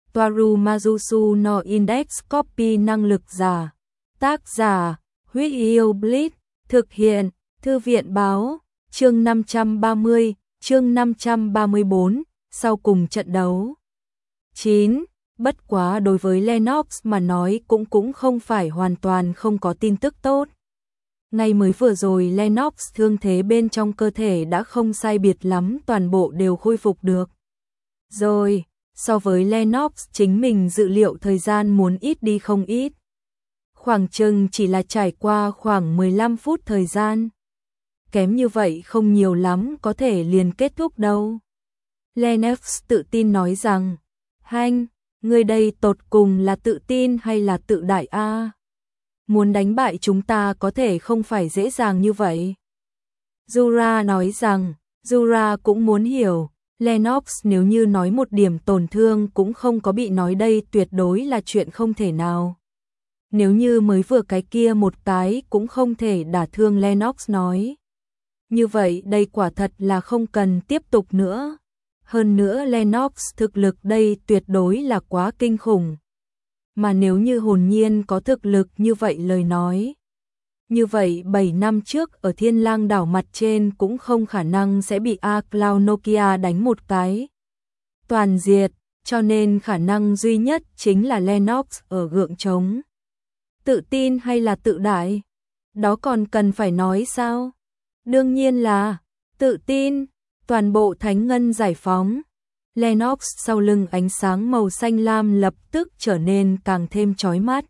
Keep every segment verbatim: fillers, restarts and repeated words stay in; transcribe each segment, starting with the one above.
Toaru Majusu no Index Copy năng lực giả. Tác giả, Huyết Yêu Blitz, thực hiện, Thư viện báo, chương năm trăm ba mươi, chương năm trăm ba mươi tư, sau cùng trận đấu. chín. Bất quá đối với Lennox mà nói cũng cũng không phải hoàn toàn không có tin tức tốt. Ngay mới vừa rồi Lennox thương thế bên trong cơ thể đã không sai biệt lắm, toàn bộ đều khôi phục được. Rồi, so với Lennox chính mình dự liệu thời gian muốn ít đi không ít. Khoảng chừng chỉ là trải qua khoảng mười lăm phút thời gian. Kém như vậy không nhiều lắm có thể liền kết thúc đâu. Lennox tự tin nói rằng, Hanh, người đây tột cùng là tự tin hay là tự đại a? Muốn đánh bại chúng ta có thể không phải dễ dàng như vậy. Jura nói rằng, Jura cũng muốn hiểu, Lennox nếu như nói một điểm tổn thương cũng không có bị nói đây tuyệt đối là chuyện không thể nào. Nếu như mới vừa cái kia một cái cũng không thể đả thương Lennox nói. Như vậy đây quả thật là không cần tiếp tục nữa. Hơn nữa Lennox thực lực đây tuyệt đối là quá kinh khủng. Mà nếu như hồn nhiên có thực lực như vậy lời nói. Như vậy bảy năm trước ở Thiên Lang đảo mặt trên cũng không khả năng sẽ bị A Cloud Nokia đánh một cái toàn diệt, cho nên khả năng duy nhất chính là Lennox ở gượng trống. Tự tin hay là tự đại? Đó còn cần phải nói sao? Đương nhiên là tự tin, toàn bộ thánh ngân giải phóng. Lennox sau lưng ánh sáng màu xanh lam lập tức trở nên càng thêm chói mắt.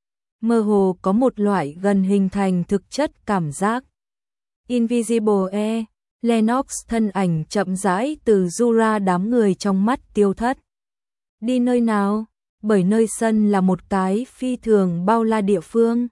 Mơ hồ có một loại gần hình thành thực chất cảm giác. Invisible E, Lennox thân ảnh chậm rãi từ Jura đám người trong mắt tiêu thất. Đi nơi nào? Bởi nơi sân là một cái phi thường bao la địa phương.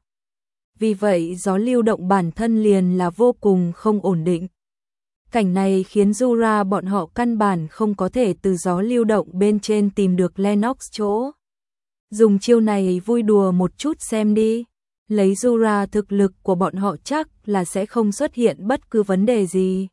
Vì vậy gió lưu động bản thân liền là vô cùng không ổn định. Cảnh này khiến Jura bọn họ căn bản không có thể từ gió lưu động bên trên tìm được Lennox chỗ. Dùng chiêu này vui đùa một chút xem đi. Lấy Jura thực lực của bọn họ chắc là sẽ không xuất hiện bất cứ vấn đề gì.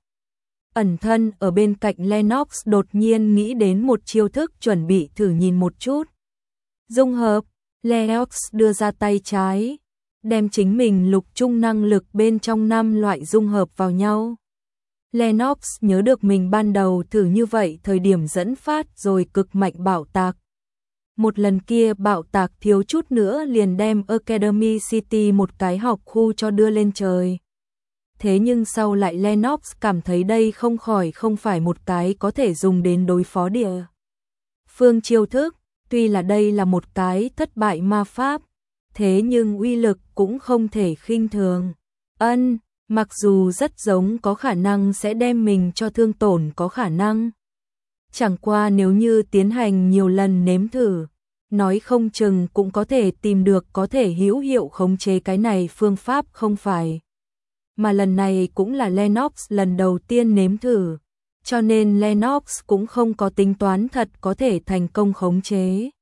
Ẩn thân ở bên cạnh Lennox đột nhiên nghĩ đến một chiêu thức chuẩn bị thử nhìn một chút. Dung hợp, Lennox đưa ra tay trái, đem chính mình lục trung năng lực bên trong năm loại dung hợp vào nhau. Lennox nhớ được mình ban đầu thử như vậy thời điểm dẫn phát rồi cực mạnh bạo tạc. Một lần kia bạo tạc thiếu chút nữa liền đem Academy City một cái học khu cho đưa lên trời. Thế nhưng sau lại Lennox cảm thấy đây không khỏi không phải một cái có thể dùng đến đối phó địa phương chiêu thức. Tuy là đây là một cái thất bại ma pháp, thế nhưng uy lực cũng không thể khinh thường. Ân, mặc dù rất giống có khả năng sẽ đem mình cho thương tổn có khả năng. Chẳng qua nếu như tiến hành nhiều lần nếm thử, nói không chừng cũng có thể tìm được có thể hữu hiệu khống chế cái này phương pháp không phải. Mà lần này cũng là Lennox lần đầu tiên nếm thử. Cho nên Lennox cũng không có tính toán thật có thể thành công khống chế.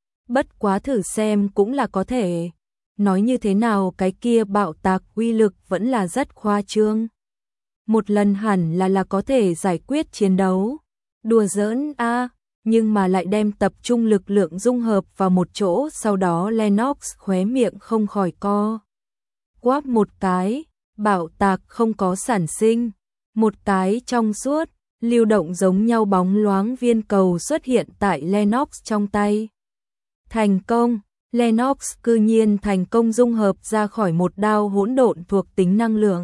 Bất quá thử xem cũng là có thể. Nói như thế nào cái kia bạo tạc uy lực vẫn là rất khoa trương. Một lần hẳn là là có thể giải quyết chiến đấu. Đùa giỡn a, à, nhưng mà lại đem tập trung lực lượng dung hợp vào một chỗ, sau đó Lennox khóe miệng không khỏi co. Quáp một cái, bạo tạc không có sản sinh. Một cái trong suốt, lưu động giống nhau bóng loáng viên cầu xuất hiện tại Lennox trong tay. Thành công, Lennox cư nhiên thành công dung hợp ra khỏi một đao hỗn độn thuộc tính năng lượng.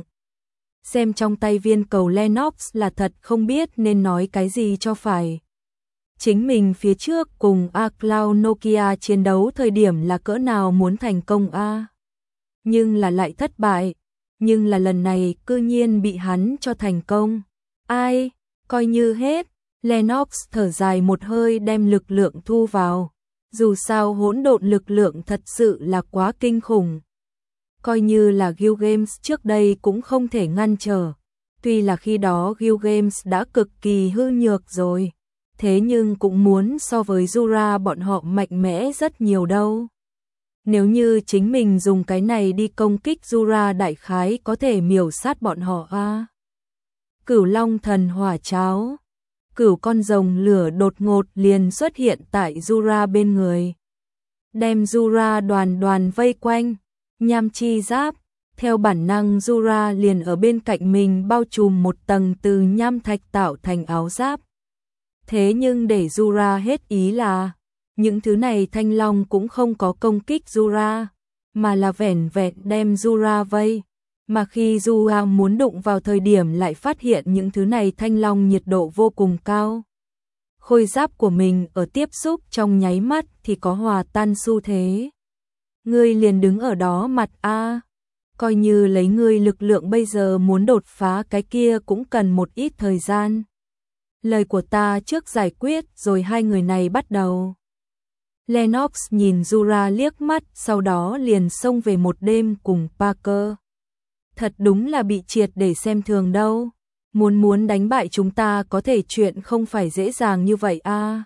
Xem trong tay viên cầu Lennox là thật không biết nên nói cái gì cho phải. Chính mình phía trước cùng A Cloud Nokia chiến đấu thời điểm là cỡ nào muốn thành công a, nhưng là lại thất bại, nhưng là lần này cư nhiên bị hắn cho thành công. Ai, coi như hết, Lennox thở dài một hơi đem lực lượng thu vào. Dù sao hỗn độn lực lượng thật sự là quá kinh khủng. Coi như là Guild Games trước đây cũng không thể ngăn trở. Tuy là khi đó Guild Games đã cực kỳ hư nhược rồi. Thế nhưng cũng muốn so với Jura bọn họ mạnh mẽ rất nhiều đâu. Nếu như chính mình dùng cái này đi công kích Jura đại khái có thể miểu sát bọn họ a. À. Cửu Long thần hỏa cháo. cửu con rồng lửa đột ngột liền xuất hiện tại Jura bên người. Đem Jura đoàn đoàn vây quanh, nham chi giáp, theo bản năng Jura liền ở bên cạnh mình bao trùm một tầng từ nham thạch tạo thành áo giáp. Thế nhưng để Jura hết ý là, những thứ này thanh long cũng không có công kích Jura, mà là vẻn vẹn đem Jura vây. Mà khi Jura muốn đụng vào thời điểm lại phát hiện những thứ này thanh long nhiệt độ vô cùng cao. Khôi giáp của mình ở tiếp xúc trong nháy mắt thì có hòa tan xu thế. Ngươi liền đứng ở đó mặt a, coi như lấy ngươi lực lượng bây giờ muốn đột phá cái kia cũng cần một ít thời gian. Lời của ta trước giải quyết rồi hai người này bắt đầu. Lennox nhìn Jura liếc mắt, sau đó liền xông về một đêm cùng Parker. Thật đúng là bị triệt để xem thường đâu. Muốn muốn đánh bại chúng ta có thể chuyện không phải dễ dàng như vậy a. À.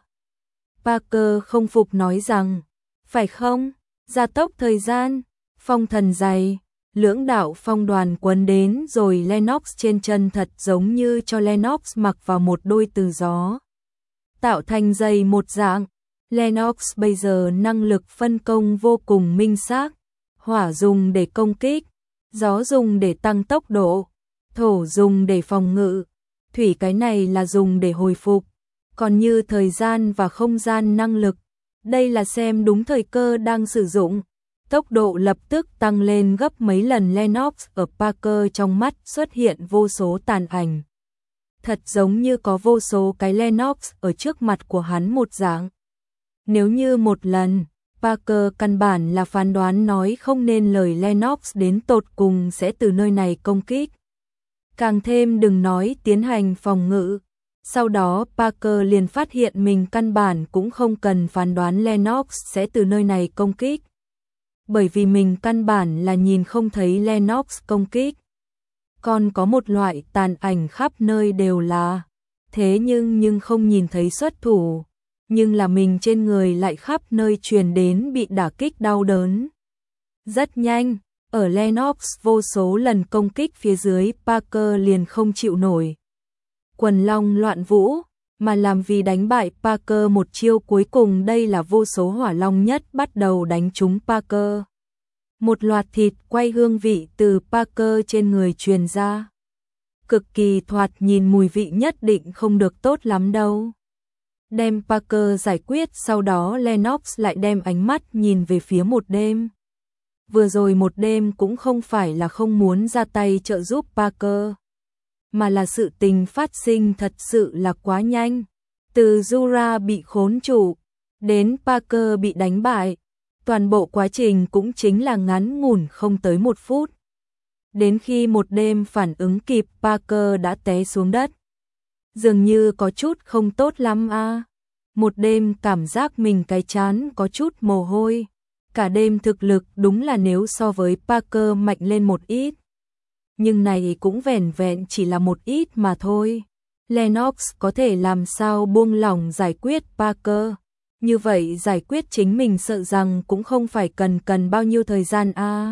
Parker không phục nói rằng, phải không? Gia tốc thời gian, phong thần dày, lưỡng đạo phong đoàn quấn đến rồi Lennox trên chân thật giống như cho Lennox mặc vào một đôi từ gió. Tạo thành dây một dạng, Lennox bây giờ năng lực phân công vô cùng minh xác, hỏa dùng để công kích, gió dùng để tăng tốc độ, thổ dùng để phòng ngự, thủy cái này là dùng để hồi phục, còn như thời gian và không gian năng lực, đây là xem đúng thời cơ đang sử dụng. Tốc độ lập tức tăng lên gấp mấy lần. Lennox ở Parker trong mắt xuất hiện vô số tàn ảnh. Thật giống như có vô số cái Lennox ở trước mặt của hắn một dạng. Nếu như một lần, Parker căn bản là phán đoán nói không nên lời Lennox đến tột cùng sẽ từ nơi này công kích. Càng thêm đừng nói tiến hành phòng ngự. Sau đó Parker liền phát hiện mình căn bản cũng không cần phán đoán Lennox sẽ từ nơi này công kích. Bởi vì mình căn bản là nhìn không thấy Lennox công kích. Còn có một loại tàn ảnh khắp nơi đều là, thế nhưng nhưng không nhìn thấy xuất thủ, nhưng là mình trên người lại khắp nơi truyền đến bị đả kích đau đớn. Rất nhanh, ở Lennox vô số lần công kích phía dưới, Parker liền không chịu nổi. Quần long loạn vũ, mà làm vì đánh bại Parker một chiêu cuối cùng, đây là vô số hỏa long nhất bắt đầu đánh trúng Parker. Một loạt thịt quay hương vị từ Parker trên người truyền ra. Cực kỳ thoạt nhìn mùi vị nhất định không được tốt lắm đâu. Đem Parker giải quyết, sau đó Lennox lại đem ánh mắt nhìn về phía một đêm. Vừa rồi một đêm cũng không phải là không muốn ra tay trợ giúp Parker, mà là sự tình phát sinh thật sự là quá nhanh. Từ Jura bị khốn trụ, đến Parker bị đánh bại, toàn bộ quá trình cũng chính là ngắn ngủn không tới một phút. Đến khi một đêm phản ứng kịp, Parker đã té xuống đất. Dường như có chút không tốt lắm a. À. Một đêm cảm giác mình cái chán có chút mồ hôi. Cả đêm thực lực đúng là nếu so với Parker mạnh lên một ít. Nhưng này cũng vẻn vẹn chỉ là một ít mà thôi. Lennox có thể làm sao buông lỏng giải quyết Parker. Như vậy giải quyết chính mình sợ rằng cũng không phải cần cần bao nhiêu thời gian a. À.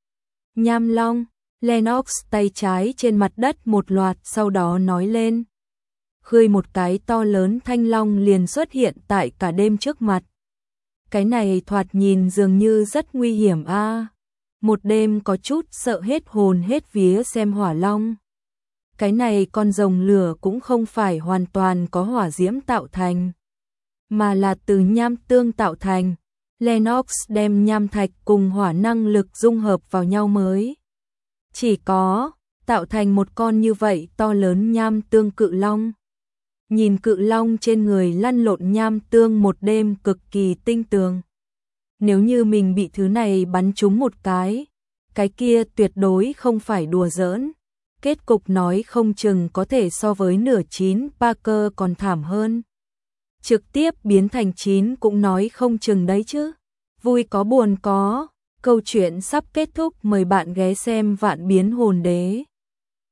Nham long, Lennox tay trái trên mặt đất một loạt, sau đó nói lên. Khơi một cái to lớn thanh long liền xuất hiện tại cả đêm trước mặt. Cái này thoạt nhìn dường như rất nguy hiểm a. À. Một đêm có chút sợ hết hồn hết vía xem hỏa long. Cái này con rồng lửa cũng không phải hoàn toàn có hỏa diễm tạo thành, mà là từ nham tương tạo thành. Lennox đem nham thạch cùng hỏa năng lực dung hợp vào nhau mới chỉ có tạo thành một con như vậy to lớn nham tương cự long. Nhìn cự long trên người lăn lộn nham tương một đêm cực kỳ tinh tường. Nếu như mình bị thứ này bắn trúng một cái, cái kia tuyệt đối không phải đùa giỡn. Kết cục nói không chừng có thể so với nửa chín Parker còn thảm hơn. Trực tiếp biến thành chín cũng nói không chừng đấy chứ. Vui có buồn có. Câu chuyện sắp kết thúc, mời bạn ghé xem Vạn Biến Hồn Đế.